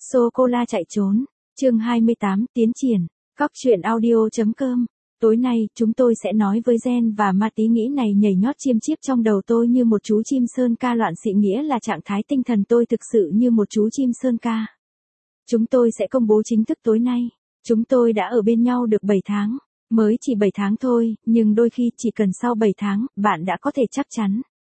Sô-cô-la chạy trốn. Chương 28, tiến triển. Cóc truyện audio.com. Tối nay, chúng tôi sẽ nói với Gen và Ma tí nghĩ này nhảy nhót chiêm chiếp trong đầu tôi như một chú chim sơn ca loạn xị, nghĩa là trạng thái tinh thần tôi thực sự như một chú chim sơn ca. Chúng tôi sẽ công bố chính thức tối nay. Chúng tôi đã ở bên nhau được 7 tháng. Mới chỉ 7 tháng thôi, nhưng đôi khi chỉ cần sau 7 tháng, bạn đã có thể chắc chắn.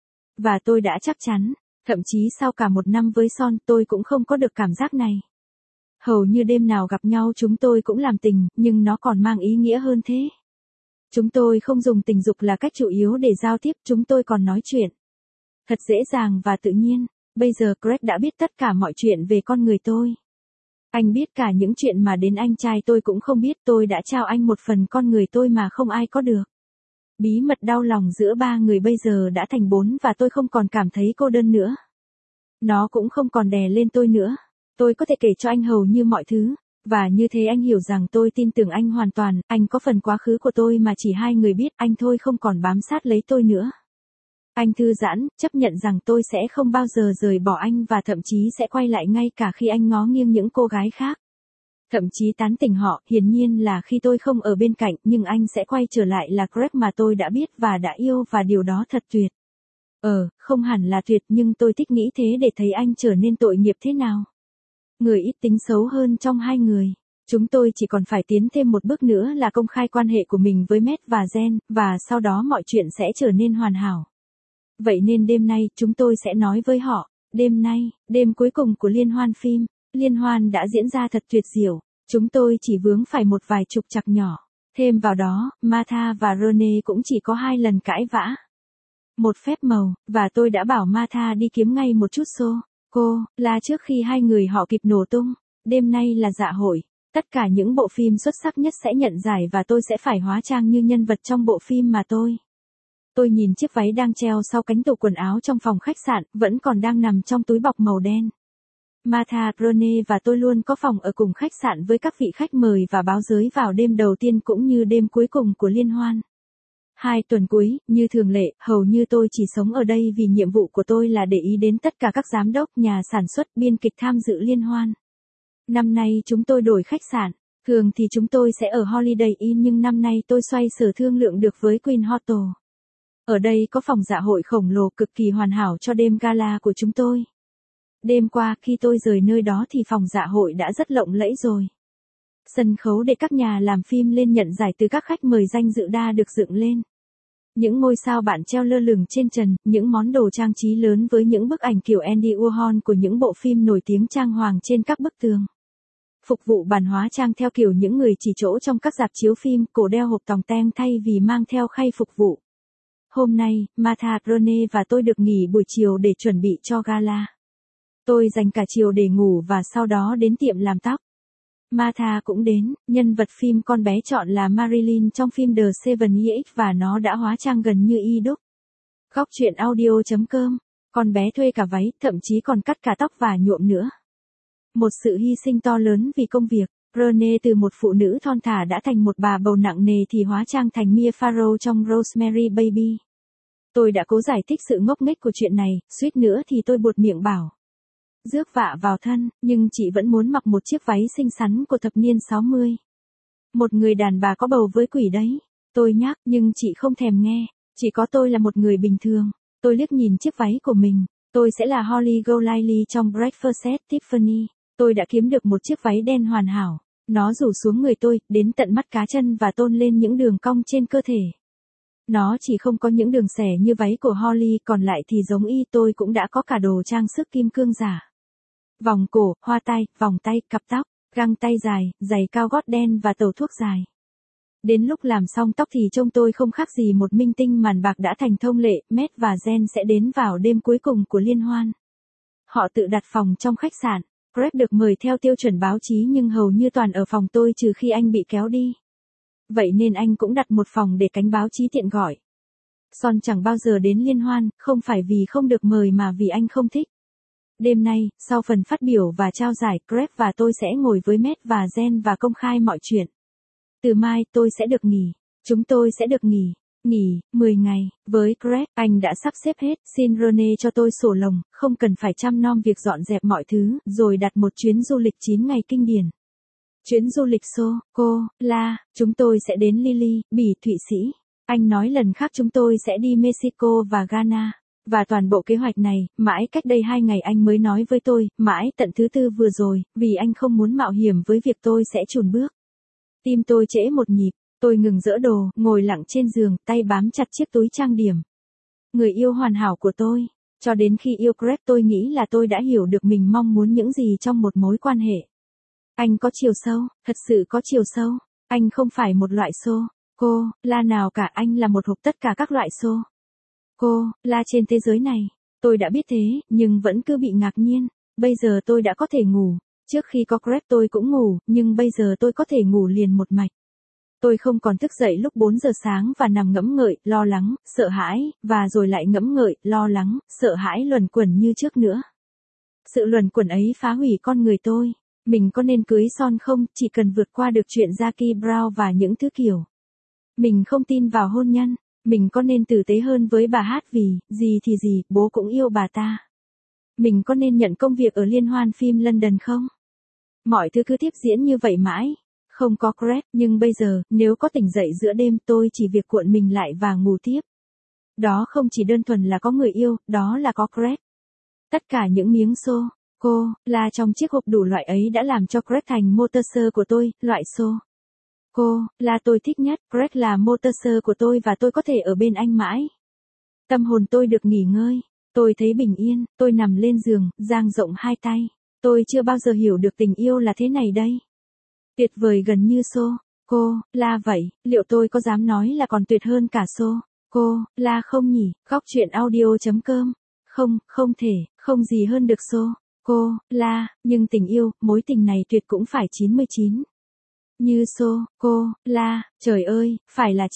Và tôi đã chắc chắn. Thậm chí sau cả một năm với Son, tôi cũng không có được cảm giác này. Hầu như đêm nào gặp nhau chúng tôi cũng làm tình, nhưng nó còn mang ý nghĩa hơn thế. Chúng tôi không dùng tình dục là cách chủ yếu để giao tiếp, chúng tôi còn nói chuyện. Thật dễ dàng và tự nhiên. Bây giờ Greg đã biết tất cả mọi chuyện về con người tôi. Anh biết cả những chuyện mà đến anh trai tôi cũng không biết, tôi đã trao anh một phần con người tôi mà không ai có được. Bí mật đau lòng giữa ba người bây giờ đã thành 4 và tôi không còn cảm thấy cô đơn nữa. Nó cũng không còn đè lên tôi nữa. Tôi có thể kể cho anh hầu như mọi thứ. Và như thế anh hiểu rằng tôi tin tưởng anh hoàn toàn, anh có phần quá khứ của tôi mà chỉ hai người biết, anh thôi không còn bám sát lấy tôi nữa. Anh thư giãn, chấp nhận rằng tôi sẽ không bao giờ rời bỏ anh và thậm chí sẽ quay lại ngay cả khi anh ngó nghiêng những cô gái khác. Thậm chí tán tỉnh họ, hiển nhiên là khi tôi không ở bên cạnh, nhưng anh sẽ quay trở lại là Greg mà tôi đã biết và đã yêu, và điều đó thật tuyệt. Không hẳn là tuyệt, nhưng tôi thích nghĩ thế để thấy anh trở nên tội nghiệp thế nào. Người ít tính xấu hơn trong hai người. Chúng tôi chỉ còn phải tiến thêm một bước nữa là công khai quan hệ của mình với Matt và Gen, và sau đó mọi chuyện sẽ trở nên hoàn hảo. Vậy nên đêm nay, chúng tôi sẽ nói với họ. Đêm nay, đêm cuối cùng của liên hoan phim. Liên hoan đã diễn ra thật tuyệt diệu. Chúng tôi chỉ vướng phải một vài trục trặc nhỏ. Thêm vào đó, Martha và Rene cũng chỉ có 2 lần cãi vã. Một phép màu, và tôi đã bảo Martha đi kiếm ngay một chút sô-cô-la trước khi hai người họ kịp nổ tung. Đêm nay là dạ hội. Tất cả những bộ phim xuất sắc nhất sẽ nhận giải và tôi sẽ phải hóa trang như nhân vật trong bộ phim mà Tôi nhìn chiếc váy đang treo sau cánh tủ quần áo trong phòng khách sạn, vẫn còn đang nằm trong túi bọc màu đen. Martha, Rene và tôi luôn có phòng ở cùng khách sạn với các vị khách mời và báo giới vào đêm đầu tiên cũng như đêm cuối cùng của liên hoan. 2 tuần cuối, như thường lệ, hầu như tôi chỉ sống ở đây vì nhiệm vụ của tôi là để ý đến tất cả các giám đốc, nhà sản xuất, biên kịch tham dự liên hoan. Năm nay chúng tôi đổi khách sạn. Thường thì chúng tôi sẽ ở Holiday Inn, nhưng năm nay tôi xoay sở thương lượng được với Queen Hotel. Ở đây có phòng dạ hội khổng lồ cực kỳ hoàn hảo cho đêm gala của chúng tôi. Đêm qua khi tôi rời nơi đó thì phòng dạ hội đã rất lộng lẫy rồi. Sân khấu để các nhà làm phim lên nhận giải từ các khách mời danh dự đã được dựng lên. Những ngôi sao bạn treo lơ lửng trên trần, những món đồ trang trí lớn với những bức ảnh kiểu Andy Warhol của những bộ phim nổi tiếng trang hoàng trên các bức tường. Phục vụ bàn hóa trang theo kiểu những người chỉ chỗ trong các rạp chiếu phim, cổ đeo hộp tòng teng thay vì mang theo khay phục vụ. Hôm nay, Martha, Rene và tôi được nghỉ buổi chiều để chuẩn bị cho gala. Tôi dành cả chiều để ngủ và sau đó đến tiệm làm tóc. Martha cũng đến, nhân vật phim con bé chọn là Marilyn trong phim The Seven Years và nó đã hóa trang gần như y đúc. Cóc truyện audio.com. Con bé thuê cả váy, thậm chí còn cắt cả tóc và nhuộm nữa. Một sự hy sinh to lớn vì công việc. Rene từ một phụ nữ thon thả đã thành một bà bầu nặng nề thì hóa trang thành Mia Farrow trong Rosemary Baby. Tôi đã cố giải thích sự ngốc nghếch của chuyện này, suýt nữa thì tôi buột miệng bảo. Rước vạ vào thân, nhưng chị vẫn muốn mặc một chiếc váy xinh xắn của thập niên 60. Một người đàn bà có bầu với quỷ đấy. Tôi nhắc, nhưng chị không thèm nghe. Chỉ có tôi là một người bình thường. Tôi liếc nhìn chiếc váy của mình. Tôi sẽ là Holly Golightly trong Breakfast at Tiffany. Tôi đã kiếm được một chiếc váy đen hoàn hảo. Nó rủ xuống người tôi, đến tận mắt cá chân và tôn lên những đường cong trên cơ thể. Nó chỉ không có những đường xẻ như váy của Holly, còn lại thì giống y. Tôi cũng đã có cả đồ trang sức kim cương giả. Vòng cổ, hoa tai, vòng tay, cặp tóc, găng tay dài, giày cao gót đen và tẩu thuốc dài. Đến lúc làm xong tóc thì trông tôi không khác gì một minh tinh màn bạc đã thành thông lệ. Matt và Gen sẽ đến vào đêm cuối cùng của liên hoan. Họ tự đặt phòng trong khách sạn. Greg được mời theo tiêu chuẩn báo chí nhưng hầu như toàn ở phòng tôi trừ khi anh bị kéo đi. Vậy nên anh cũng đặt một phòng để cánh báo chí tiện gọi. Son chẳng bao giờ đến liên hoan, không phải vì không được mời mà vì anh không thích. Đêm nay, sau phần phát biểu và trao giải, Greg và tôi sẽ ngồi với Matt và Gen và công khai mọi chuyện. Từ mai tôi sẽ được nghỉ. Chúng tôi sẽ được nghỉ. Nghỉ, 10 ngày, với Greg, anh đã sắp xếp hết, xin Rene cho tôi sổ lồng, không cần phải chăm nom việc dọn dẹp mọi thứ, rồi đặt một chuyến du lịch 9 ngày kinh điển. Chuyến du lịch Sô-cô-la, chúng tôi sẽ đến Lily, Bỉ, Thụy Sĩ. Anh nói lần khác chúng tôi sẽ đi Mexico và Ghana. Và toàn bộ kế hoạch này, mãi cách đây 2 ngày anh mới nói với tôi, mãi tận thứ tư vừa rồi, vì anh không muốn mạo hiểm với việc tôi sẽ chùn bước. Tim tôi trễ một nhịp, tôi ngừng dỡ đồ, ngồi lặng trên giường, tay bám chặt chiếc túi trang điểm. Người yêu hoàn hảo của tôi. Cho đến khi yêu Greg tôi nghĩ là tôi đã hiểu được mình mong muốn những gì trong một mối quan hệ. Anh có chiều sâu, thật sự có chiều sâu. Anh không phải một loại Sô-cô-la nào cả, anh là một hộp tất cả các loại Sô-cô-la trên thế giới này. Tôi đã biết thế, nhưng vẫn cứ bị ngạc nhiên. Bây giờ tôi đã có thể ngủ. Trước khi có Greg tôi cũng ngủ, nhưng bây giờ tôi có thể ngủ liền một mạch. Tôi không còn thức dậy lúc 4 giờ sáng và nằm ngẫm ngợi, lo lắng, sợ hãi, và rồi lại ngẫm ngợi, lo lắng, sợ hãi luẩn quẩn như trước nữa. Sự luẩn quẩn ấy phá hủy con người tôi. Mình có nên cưới Son không, chỉ cần vượt qua được chuyện Jackie Brown và những thứ kiểu. Mình không tin vào hôn nhân. Mình có nên tử tế hơn với bà Hát vì, gì thì gì, bố cũng yêu bà ta. Mình có nên nhận công việc ở liên hoan phim London không? Mọi thứ cứ tiếp diễn như vậy mãi. Không có Greg, nhưng bây giờ, nếu có tỉnh dậy giữa đêm tôi chỉ việc cuộn mình lại và ngủ tiếp. Đó không chỉ đơn thuần là có người yêu, đó là có Greg. Tất cả những miếng Sô-cô-la trong chiếc hộp đủ loại ấy đã làm cho Greg thành motor sơ của tôi, loại Sô-cô-la tôi thích nhất. Greg là motor sơ của tôi và tôi có thể ở bên anh mãi. Tâm hồn tôi được nghỉ ngơi. Tôi thấy bình yên, tôi nằm lên giường, dang rộng hai tay. Tôi chưa bao giờ hiểu được tình yêu là thế này đây. Tuyệt vời gần như Sô-cô-la vậy, liệu tôi có dám nói là còn tuyệt hơn cả Sô-cô-la không nhỉ? Góc truyện audio.com. Không, không thể, không gì hơn được Sô-cô-la, nhưng tình yêu, mối tình này tuyệt cũng phải 99. Như Sô-cô-la, trời ơi, phải là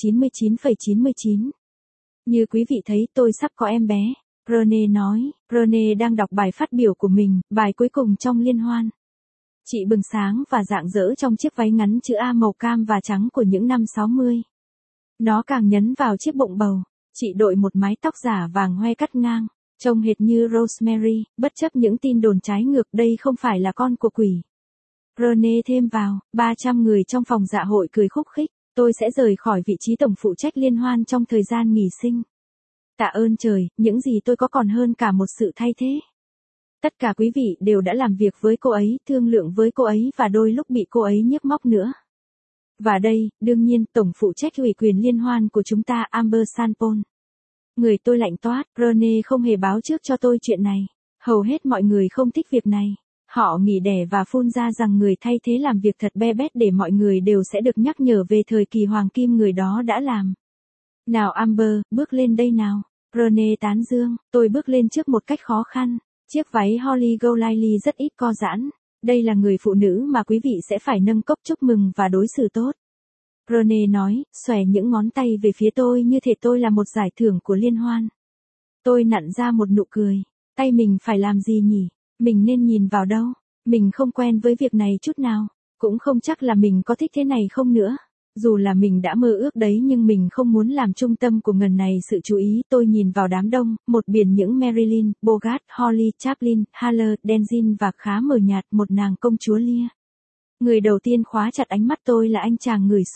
99,99. Như quý vị thấy tôi sắp có em bé. Rene nói, Rene đang đọc bài phát biểu của mình, bài cuối cùng trong liên hoan. Chị bừng sáng và rạng rỡ trong chiếc váy ngắn chữ A màu cam và trắng của những năm 60. Nó càng nhấn vào chiếc bụng bầu. Chị đội một mái tóc giả vàng hoe cắt ngang, trông hệt như Rosemary, bất chấp những tin đồn trái ngược đây không phải là con của quỷ. Rene thêm vào, 300 người trong phòng dạ hội cười khúc khích, tôi sẽ rời khỏi vị trí tổng phụ trách liên hoan trong thời gian nghỉ sinh. Tạ ơn trời, những gì tôi có còn hơn cả một sự thay thế. Tất cả quý vị đều đã làm việc với cô ấy, thương lượng với cô ấy và đôi lúc bị cô ấy nhức móc nữa. Và đây, đương nhiên, tổng phụ trách ủy quyền liên hoan của chúng ta Amber Sanpon. Người tôi lạnh toát, Rene không hề báo trước cho tôi chuyện này. Hầu hết mọi người không thích việc này. Họ nghỉ đẻ và phun ra rằng người thay thế làm việc thật be bét để mọi người đều sẽ được nhắc nhở về thời kỳ hoàng kim người đó đã làm. Nào Amber, bước lên đây nào. Rene tán dương, tôi bước lên trước một cách khó khăn. Chiếc váy Holly Golightly rất ít co giãn. Đây là người phụ nữ mà quý vị sẽ phải nâng cốc chúc mừng và đối xử tốt. Rene nói, xòe những ngón tay về phía tôi như thể tôi là một giải thưởng của liên hoan. Tôi nặn ra một nụ cười. Tay mình phải làm gì nhỉ? Mình nên nhìn vào đâu? Mình không quen với việc này chút nào. Cũng không chắc là mình có thích thế này không nữa. Dù là mình đã mơ ước đấy nhưng mình không muốn làm trung tâm của ngần này sự chú ý. Tôi nhìn vào đám đông, một biển những Marilyn, Bogart, Holly, Chaplin, Haller, Denzin và khá mờ nhạt một nàng công chúa Lear. Người đầu tiên khóa chặt ánh mắt tôi là anh chàng người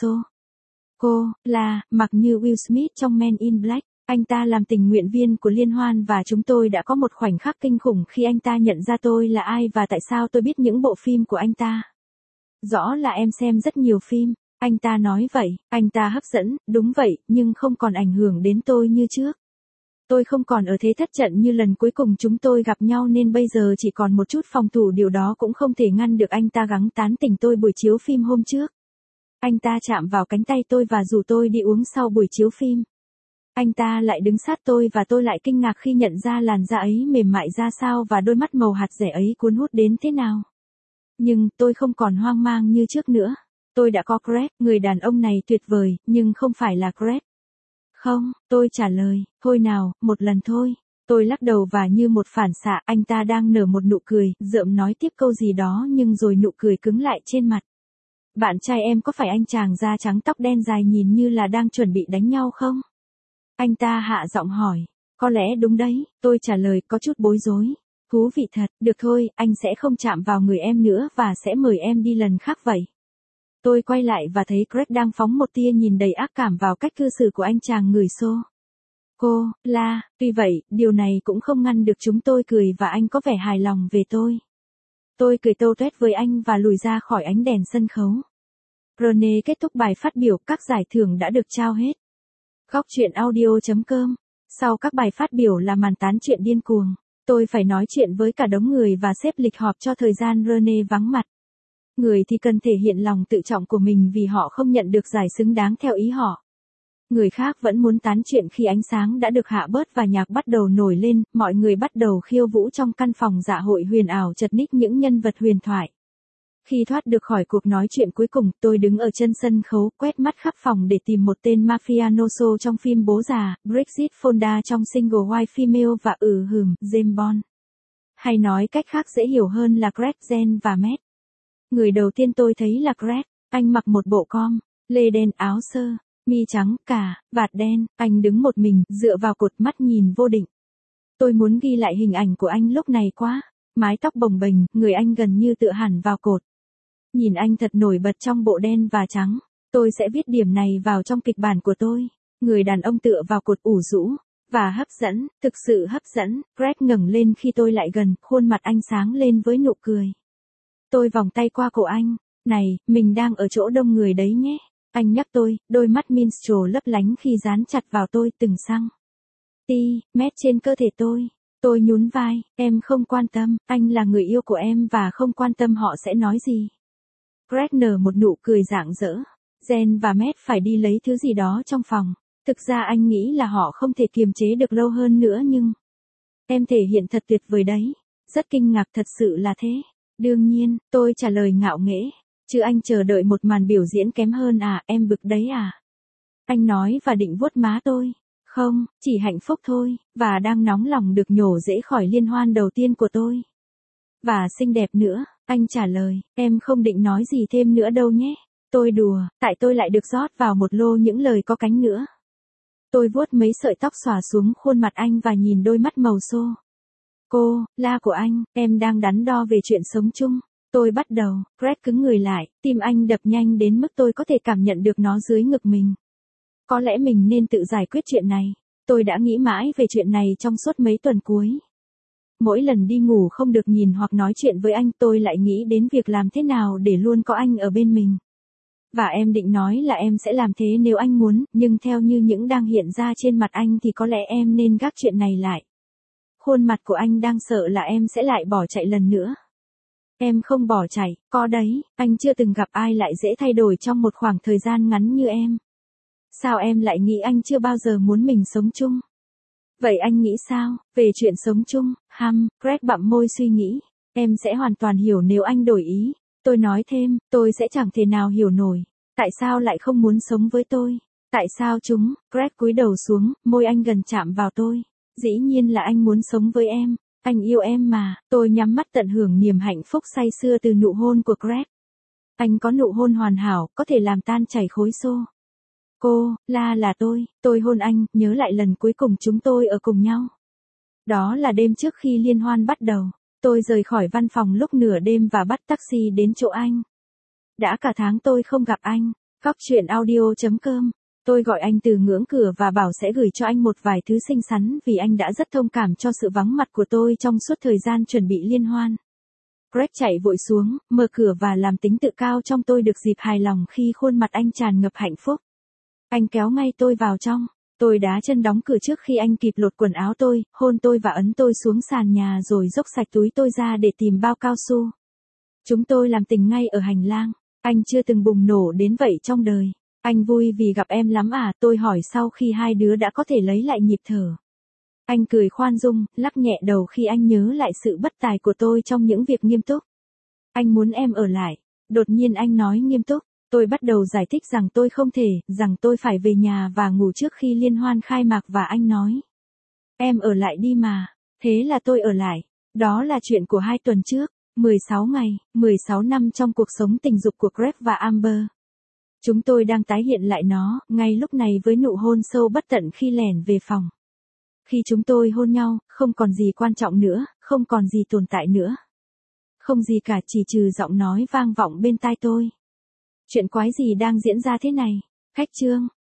Sô-cô-la, mặc như Will Smith trong Men in Black. Anh ta làm tình nguyện viên của liên hoan và chúng tôi đã có một khoảnh khắc kinh khủng khi anh ta nhận ra tôi là ai và tại sao tôi biết những bộ phim của anh ta. Rõ là em xem rất nhiều phim. Anh ta nói vậy, anh ta hấp dẫn, đúng vậy, nhưng không còn ảnh hưởng đến tôi như trước. Tôi không còn ở thế thất trận như lần cuối cùng chúng tôi gặp nhau nên bây giờ chỉ còn một chút phòng thủ, điều đó cũng không thể ngăn được anh ta gắng tán tỉnh tôi buổi chiếu phim hôm trước. Anh ta chạm vào cánh tay tôi và rủ tôi đi uống sau buổi chiếu phim. Anh ta lại đứng sát tôi và tôi lại kinh ngạc khi nhận ra làn da ấy mềm mại ra sao và đôi mắt màu hạt rẻ ấy cuốn hút đến thế nào. Nhưng tôi không còn hoang mang như trước nữa. Tôi đã có Greg, người đàn ông này tuyệt vời, nhưng không phải là Greg. Không, tôi trả lời, thôi nào, một lần thôi. Tôi lắc đầu và như một phản xạ, anh ta đang nở một nụ cười, rợm nói tiếp câu gì đó nhưng rồi nụ cười cứng lại trên mặt. Bạn trai em có phải anh chàng da trắng tóc đen dài nhìn như là đang chuẩn bị đánh nhau không? Anh ta hạ giọng hỏi. Có lẽ đúng đấy, tôi trả lời có chút bối rối. Thú vị thật, được thôi, anh sẽ không chạm vào người em nữa và sẽ mời em đi lần khác vậy. Tôi quay lại và thấy Greg đang phóng một tia nhìn đầy ác cảm vào cách cư xử của anh chàng người xô. Cô, La, tuy vậy, điều này cũng không ngăn được chúng tôi cười và anh có vẻ hài lòng về tôi. Tôi cười tô tuét với anh và lùi ra khỏi ánh đèn sân khấu. Rene kết thúc bài phát biểu, các giải thưởng đã được trao hết. Góc chuyện audio.com. Sau các bài phát biểu là màn tán chuyện điên cuồng. Tôi phải nói chuyện với cả đống người và xếp lịch họp cho thời gian Rene vắng mặt. Người thì cần thể hiện lòng tự trọng của mình vì họ không nhận được giải xứng đáng theo ý họ. Người khác vẫn muốn tán chuyện khi ánh sáng đã được hạ bớt và nhạc bắt đầu nổi lên, mọi người bắt đầu khiêu vũ trong căn phòng dạ hội huyền ảo chật ních những nhân vật huyền thoại. Khi thoát được khỏi cuộc nói chuyện cuối cùng, tôi đứng ở chân sân khấu, quét mắt khắp phòng để tìm một tên mafioso trong phim Bố Già, Bridget Fonda trong single White Female và James Bond. Hay nói cách khác dễ hiểu hơn là Greg, Jen và Matt. Người đầu tiên tôi thấy là Greg, anh mặc một bộ lê đen áo sơ, mi trắng, vạt đen, anh đứng một mình, dựa vào cột mắt nhìn vô định. Tôi muốn ghi lại hình ảnh của anh lúc này quá, mái tóc bồng bềnh, người anh gần như tựa hẳn vào cột. Nhìn anh thật nổi bật trong bộ đen và trắng, tôi sẽ viết điểm này vào trong kịch bản của tôi. Người đàn ông tựa vào cột ủ rũ, và hấp dẫn, thực sự hấp dẫn. Greg ngẩng lên khi tôi lại gần, khuôn mặt anh sáng lên với nụ cười. Tôi vòng tay qua cổ anh, này, mình đang ở chỗ đông người đấy nhé. Anh nhắc tôi, đôi mắt minstrel lấp lánh khi dán chặt vào tôi từng xăng. Mét trên cơ thể tôi. Tôi nhún vai, em không quan tâm, anh là người yêu của em và không quan tâm họ sẽ nói gì. Greg nở một nụ cười rạng rỡ. Jen và Matt phải đi lấy thứ gì đó trong phòng. Thực ra anh nghĩ là họ không thể kiềm chế được lâu hơn nữa nhưng... Em thể hiện thật tuyệt vời đấy. Rất kinh ngạc, thật sự là thế. Đương nhiên, tôi trả lời ngạo nghễ. Chứ anh chờ đợi một màn biểu diễn kém hơn à, em bực đấy à? Anh nói và định vuốt má tôi. Không, chỉ hạnh phúc thôi, và đang nóng lòng được nhổ rễ khỏi liên hoan đầu tiên của tôi. Và xinh đẹp nữa, anh trả lời, em không định nói gì thêm nữa đâu nhé. Tôi đùa, tại tôi lại được rót vào một lô những lời có cánh nữa. Tôi vuốt mấy sợi tóc xòa xuống khuôn mặt anh và nhìn đôi mắt màu xô. Cô, La của anh, em đang đắn đo về chuyện sống chung. Tôi bắt đầu, Greg cứng người lại, tim anh đập nhanh đến mức tôi có thể cảm nhận được nó dưới ngực mình. Có lẽ mình nên tự giải quyết chuyện này. Tôi đã nghĩ mãi về chuyện này trong suốt mấy tuần cuối. Mỗi lần đi ngủ không được nhìn hoặc nói chuyện với anh tôi lại nghĩ đến việc làm thế nào để luôn có anh ở bên mình. Và em định nói là em sẽ làm thế nếu anh muốn, nhưng theo như những đang hiện ra trên mặt anh thì có lẽ em nên gác chuyện này lại. Khuôn mặt của anh đang sợ là em sẽ lại bỏ chạy lần nữa. Em không bỏ chạy, có đấy, anh chưa từng gặp ai lại dễ thay đổi trong một khoảng thời gian ngắn như em. Sao em lại nghĩ anh chưa bao giờ muốn mình sống chung? Vậy anh nghĩ sao, về chuyện sống chung, Greg bặm môi suy nghĩ. Em sẽ hoàn toàn hiểu nếu anh đổi ý. Tôi nói thêm, tôi sẽ chẳng thể nào hiểu nổi. Tại sao lại không muốn sống với tôi? Tại sao chúng? Greg cúi đầu xuống, môi anh gần chạm vào tôi. Dĩ nhiên là anh muốn sống với em. Anh yêu em mà. Tôi nhắm mắt tận hưởng niềm hạnh phúc say sưa từ nụ hôn của Greg. Anh có nụ hôn hoàn hảo, có thể làm tan chảy khối xô. Cô, La là tôi hôn anh, nhớ lại lần cuối cùng chúng tôi ở cùng nhau. Đó là đêm trước khi liên hoan bắt đầu. Tôi rời khỏi văn phòng lúc nửa đêm và bắt taxi đến chỗ anh. Đã cả tháng tôi không gặp anh. Góc chuyện audio.com. Tôi gọi anh từ ngưỡng cửa và bảo sẽ gửi cho anh một vài thứ xinh xắn vì anh đã rất thông cảm cho sự vắng mặt của tôi trong suốt thời gian chuẩn bị liên hoan. Greg chạy vội xuống, mở cửa và làm tính tự cao trong tôi được dịp hài lòng khi khuôn mặt anh tràn ngập hạnh phúc. Anh kéo ngay tôi vào trong. Tôi đá chân đóng cửa trước khi anh kịp lột quần áo tôi, hôn tôi và ấn tôi xuống sàn nhà rồi dốc sạch túi tôi ra để tìm bao cao su. Chúng tôi làm tình ngay ở hành lang. Anh chưa từng bùng nổ đến vậy trong đời. Anh vui vì gặp em lắm à? Tôi hỏi sau khi hai đứa đã có thể lấy lại nhịp thở. Anh cười khoan dung, lắc nhẹ đầu khi anh nhớ lại sự bất tài của tôi trong những việc nghiêm túc. Anh muốn em ở lại. Đột nhiên anh nói nghiêm túc. Tôi bắt đầu giải thích rằng tôi không thể, rằng tôi phải về nhà và ngủ trước khi liên hoan khai mạc và anh nói. Em ở lại đi mà. Thế là tôi ở lại. Đó là chuyện của 2 tuần trước. 16 ngày, 16 năm trong cuộc sống tình dục của Greg và Amber. Chúng tôi đang tái hiện lại nó, ngay lúc này với nụ hôn sâu bất tận khi lẻn về phòng. Khi chúng tôi hôn nhau, không còn gì quan trọng nữa, không còn gì tồn tại nữa. Không gì cả, chỉ trừ giọng nói vang vọng bên tai tôi. Chuyện quái gì đang diễn ra thế này? Khách trương.